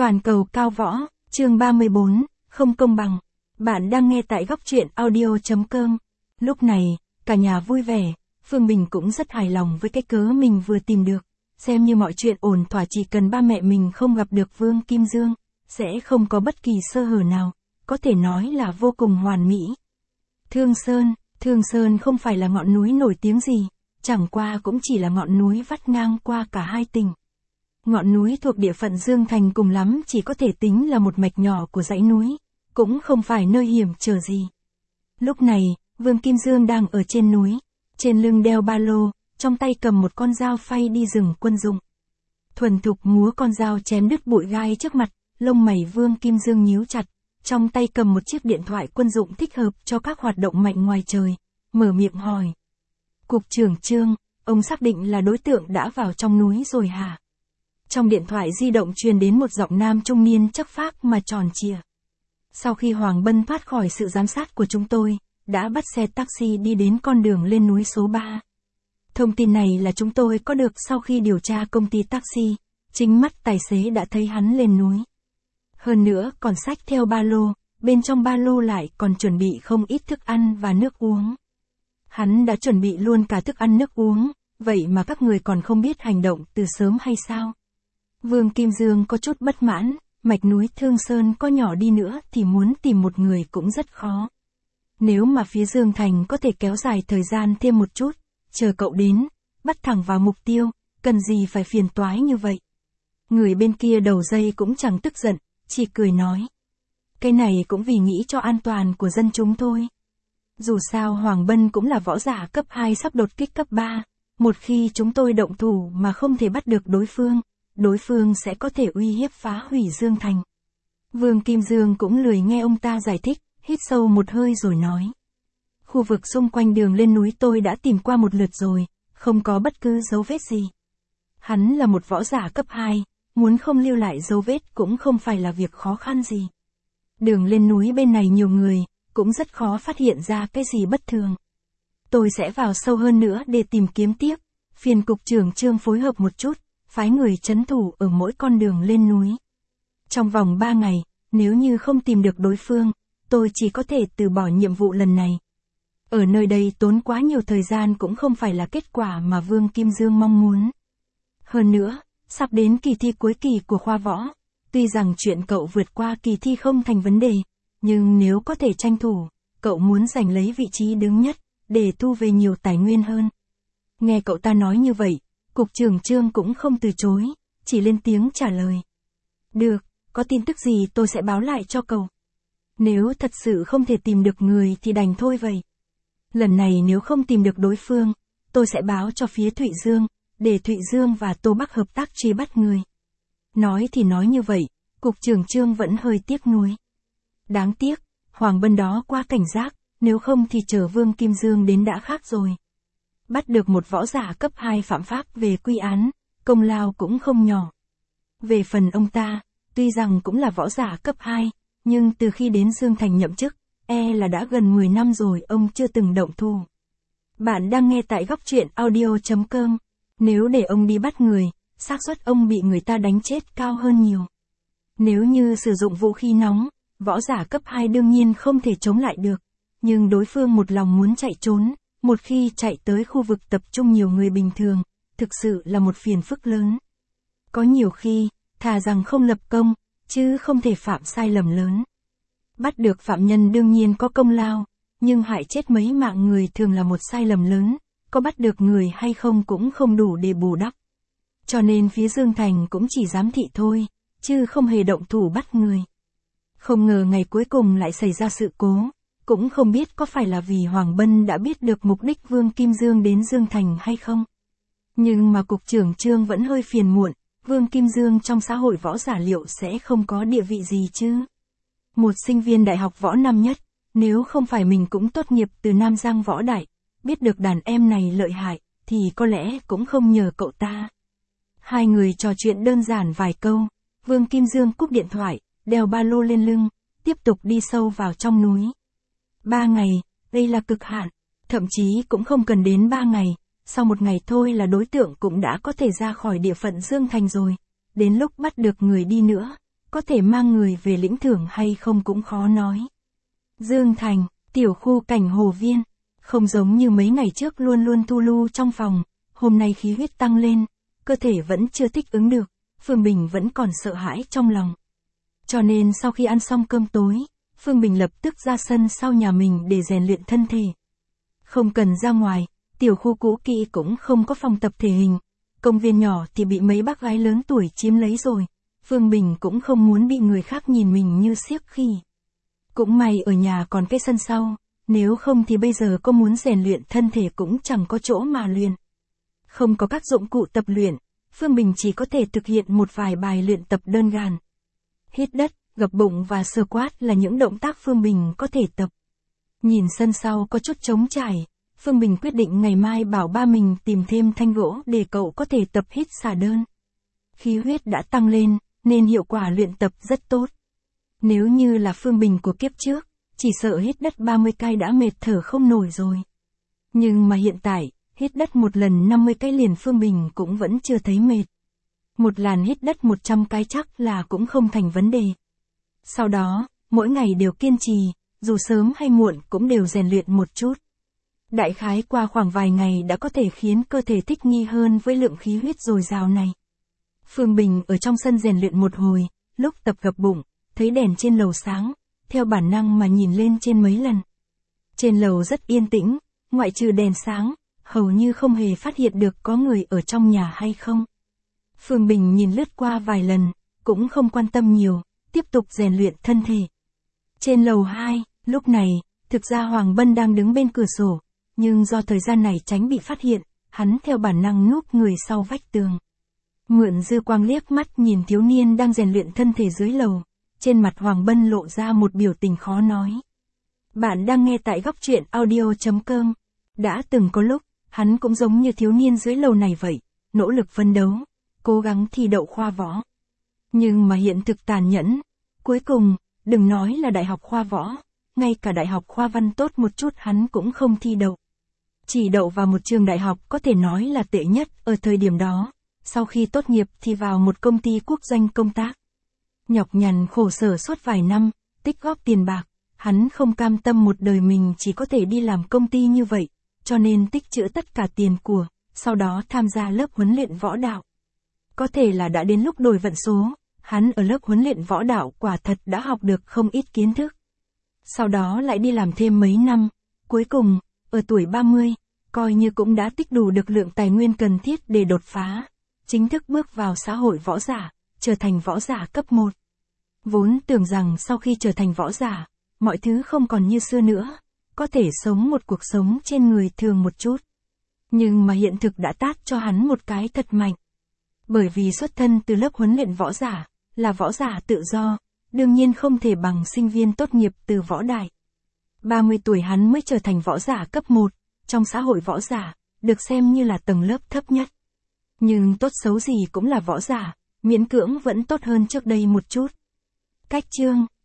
Toàn cầu cao võ, chương 34, không công bằng. Bạn đang nghe tại góc truyện audio.com. Lúc này, cả nhà vui vẻ, Phương Bình cũng rất hài lòng với cái cớ mình vừa tìm được. Xem như mọi chuyện ổn thỏa, chỉ cần ba mẹ mình không gặp được Vương Kim Dương, sẽ không có bất kỳ sơ hở nào, có thể nói là vô cùng hoàn mỹ. Thương Sơn không phải là ngọn núi nổi tiếng gì, chẳng qua cũng chỉ là ngọn núi vắt ngang qua cả hai tỉnh. Ngọn núi thuộc địa phận Dương Thành cùng lắm chỉ có thể tính là một mạch nhỏ của dãy núi, cũng không phải nơi hiểm trở gì. Lúc này, Vương Kim Dương đang ở trên núi, trên lưng đeo ba lô, trong tay cầm một con dao phay đi rừng quân dụng. Thuần thục múa con dao chém đứt bụi gai trước mặt, lông mày Vương Kim Dương nhíu chặt, trong tay cầm một chiếc điện thoại quân dụng thích hợp cho các hoạt động mạnh ngoài trời, mở miệng hỏi. Cục trưởng Trương, ông xác định là đối tượng đã vào trong núi rồi hả? Trong điện thoại di động truyền đến một giọng nam trung niên chất phác mà tròn trịa. Sau khi Hoàng Bân thoát khỏi sự giám sát của chúng tôi, đã bắt xe taxi đi đến con đường lên núi số 3. Thông tin này là chúng tôi có được sau khi điều tra công ty taxi, chính mắt tài xế đã thấy hắn lên núi. Hơn nữa còn xách theo ba lô, bên trong ba lô lại còn chuẩn bị không ít thức ăn và nước uống. Hắn đã chuẩn bị luôn cả thức ăn nước uống, vậy mà các người còn không biết hành động từ sớm hay sao? Vương Kim Dương có chút bất mãn, mạch núi Thương Sơn có nhỏ đi nữa thì muốn tìm một người cũng rất khó. Nếu mà phía Dương Thành có thể kéo dài thời gian thêm một chút, chờ cậu đến, bắt thẳng vào mục tiêu, cần gì phải phiền toái như vậy. Người bên kia đầu dây cũng chẳng tức giận, chỉ cười nói. Cái này cũng vì nghĩ cho an toàn của dân chúng thôi. Dù sao Hoàng Bân cũng là võ giả cấp 2 sắp đột kích cấp 3, một khi chúng tôi động thủ mà không thể bắt được đối phương sẽ có thể uy hiếp phá hủy Dương Thành. Vương Kim Dương cũng lười nghe ông ta giải thích, hít sâu một hơi rồi nói. Khu vực xung quanh đường lên núi tôi đã tìm qua một lượt rồi, không có bất cứ dấu vết gì. Hắn là một võ giả cấp 2, muốn không lưu lại dấu vết cũng không phải là việc khó khăn gì. Đường lên núi bên này nhiều người, cũng rất khó phát hiện ra cái gì bất thường. Tôi sẽ vào sâu hơn nữa để tìm kiếm tiếp, phiền cục trưởng Trương phối hợp một chút, phái người trấn thủ ở mỗi con đường lên núi. Trong vòng 3 ngày, nếu như không tìm được đối phương, tôi chỉ có thể từ bỏ nhiệm vụ lần này. Ở nơi đây tốn quá nhiều thời gian cũng không phải là kết quả mà Vương Kim Dương mong muốn. Hơn nữa, sắp đến kỳ thi cuối kỳ của khoa võ, tuy rằng chuyện cậu vượt qua kỳ thi không thành vấn đề, nhưng nếu có thể tranh thủ, cậu muốn giành lấy vị trí đứng nhất, để thu về nhiều tài nguyên hơn. Nghe cậu ta nói như vậy, cục trưởng Trương cũng không từ chối, chỉ lên tiếng trả lời. Được, có tin tức gì tôi sẽ báo lại cho cậu. Nếu thật sự không thể tìm được người thì đành thôi vậy. Lần này nếu không tìm được đối phương, tôi sẽ báo cho phía Thụy Dương, để Thụy Dương và Tô Bắc hợp tác truy bắt người. Nói thì nói như vậy, cục trưởng Trương vẫn hơi tiếc nuối. Đáng tiếc, Hoàng Bân đó quá cảnh giác, nếu không thì chờ Vương Kim Dương đến đã khác rồi. Bắt được một võ giả cấp 2 phạm pháp về quy án, công lao cũng không nhỏ. Về phần ông ta, tuy rằng cũng là võ giả cấp 2, nhưng từ khi đến Dương Thành nhậm chức, là đã gần 10 năm rồi ông chưa từng động thủ. Bạn đang nghe tại góc truyện audio.com. Nếu để ông đi bắt người, xác suất ông bị người ta đánh chết cao hơn nhiều. Nếu như sử dụng vũ khí nóng, võ giả cấp 2 đương nhiên không thể chống lại được. Nhưng đối phương một lòng muốn chạy trốn, một khi chạy tới khu vực tập trung nhiều người bình thường, thực sự là một phiền phức lớn. Có nhiều khi, thà rằng không lập công, chứ không thể phạm sai lầm lớn. Bắt được phạm nhân đương nhiên có công lao, nhưng hại chết mấy mạng người thường là một sai lầm lớn, có bắt được người hay không cũng không đủ để bù đắp. Cho nên phía Dương Thành cũng chỉ giám thị thôi, chứ không hề động thủ bắt người. Không ngờ ngày cuối cùng lại xảy ra sự cố, cũng không biết có phải là vì Hoàng Bân đã biết được mục đích Vương Kim Dương đến Dương Thành hay không. Nhưng mà cục trưởng Trương vẫn hơi phiền muộn, Vương Kim Dương trong xã hội võ giả liệu sẽ không có địa vị gì chứ. Một sinh viên đại học võ năm nhất, nếu không phải mình cũng tốt nghiệp từ Nam Giang Võ Đại, biết được đàn em này lợi hại, thì có lẽ cũng không nhờ cậu ta. Hai người trò chuyện đơn giản vài câu, Vương Kim Dương cúp điện thoại, đeo ba lô lên lưng, tiếp tục đi sâu vào trong núi. 3 ngày, đây là cực hạn, thậm chí cũng không cần đến 3 ngày, sau 1 ngày thôi là đối tượng cũng đã có thể ra khỏi địa phận Dương Thành rồi. Đến lúc bắt được người đi nữa, có thể mang người về lĩnh thưởng hay không cũng khó nói. Dương Thành, tiểu khu cảnh Hồ Viên, không giống như mấy ngày trước luôn luôn thu lu trong phòng, hôm nay khí huyết tăng lên, cơ thể vẫn chưa thích ứng được, Phương Bình vẫn còn sợ hãi trong lòng. Cho nên sau khi ăn xong cơm tối, Phương Bình lập tức ra sân sau nhà mình để rèn luyện thân thể. Không cần ra ngoài, tiểu khu cũ kỹ cũng không có phòng tập thể hình, công viên nhỏ thì bị mấy bác gái lớn tuổi chiếm lấy rồi, Phương Bình cũng không muốn bị người khác nhìn mình như siếc khỉ. Cũng may ở nhà còn cái sân sau, nếu không thì bây giờ có muốn rèn luyện thân thể cũng chẳng có chỗ mà luyện. Không có các dụng cụ tập luyện, Phương Bình chỉ có thể thực hiện một vài bài luyện tập đơn giản. Hít đất, gập bụng và squat là những động tác Phương Bình có thể tập. Nhìn sân sau có chút trống trải, Phương Bình quyết định ngày mai bảo ba mình tìm thêm thanh gỗ để cậu có thể tập hít xả đơn. Khí huyết đã tăng lên, nên hiệu quả luyện tập rất tốt. Nếu như là Phương Bình của kiếp trước, chỉ sợ hít đất 30 cái đã mệt thở không nổi rồi. Nhưng mà hiện tại, hít đất một lần 50 cái liền Phương Bình cũng vẫn chưa thấy mệt. Một làn hít đất 100 cái chắc là cũng không thành vấn đề. Sau đó, mỗi ngày đều kiên trì, dù sớm hay muộn cũng đều rèn luyện một chút. Đại khái qua khoảng vài ngày đã có thể khiến cơ thể thích nghi hơn với lượng khí huyết dồi dào này. Phương Bình ở trong sân rèn luyện một hồi, lúc tập gập bụng, thấy đèn trên lầu sáng, theo bản năng mà nhìn lên trên mấy lần. Trên lầu rất yên tĩnh, ngoại trừ đèn sáng, hầu như không hề phát hiện được có người ở trong nhà hay không. Phương Bình nhìn lướt qua vài lần, cũng không quan tâm nhiều, tiếp tục rèn luyện thân thể. Trên lầu 2, lúc này, thực ra Hoàng Bân đang đứng bên cửa sổ, nhưng do thời gian này tránh bị phát hiện, hắn theo bản năng núp người sau vách tường. Mượn dư quang liếc mắt nhìn thiếu niên đang rèn luyện thân thể dưới lầu, trên mặt Hoàng Bân lộ ra một biểu tình khó nói. Bạn đang nghe tại góc truyện audio.com. Đã từng có lúc, hắn cũng giống như thiếu niên dưới lầu này vậy, nỗ lực phấn đấu, cố gắng thi đậu khoa võ. Nhưng mà hiện thực tàn nhẫn, cuối cùng, đừng nói là đại học khoa võ, ngay cả đại học khoa văn tốt một chút hắn cũng không thi đậu. Chỉ đậu vào một trường đại học có thể nói là tệ nhất ở thời điểm đó, sau khi tốt nghiệp thì vào một công ty quốc doanh công tác. Nhọc nhằn khổ sở suốt vài năm, tích góp tiền bạc, hắn không cam tâm một đời mình chỉ có thể đi làm công ty như vậy, cho nên tích trữ tất cả tiền của, sau đó tham gia lớp huấn luyện võ đạo. Có thể là đã đến lúc đổi vận số, hắn ở lớp huấn luyện võ đạo quả thật đã học được không ít kiến thức. Sau đó lại đi làm thêm mấy năm, cuối cùng, ở tuổi 30, coi như cũng đã tích đủ được lượng tài nguyên cần thiết để đột phá, chính thức bước vào xã hội võ giả, trở thành võ giả cấp 1. Vốn tưởng rằng sau khi trở thành võ giả, mọi thứ không còn như xưa nữa, có thể sống một cuộc sống trên người thường một chút. Nhưng mà hiện thực đã tát cho hắn một cái thật mạnh. Bởi vì xuất thân từ lớp huấn luyện võ giả, là võ giả tự do, đương nhiên không thể bằng sinh viên tốt nghiệp từ võ đại. 30 tuổi hắn mới trở thành võ giả cấp 1, trong xã hội võ giả, được xem như là tầng lớp thấp nhất. Nhưng tốt xấu gì cũng là võ giả, miễn cưỡng vẫn tốt hơn trước đây một chút. Cách chương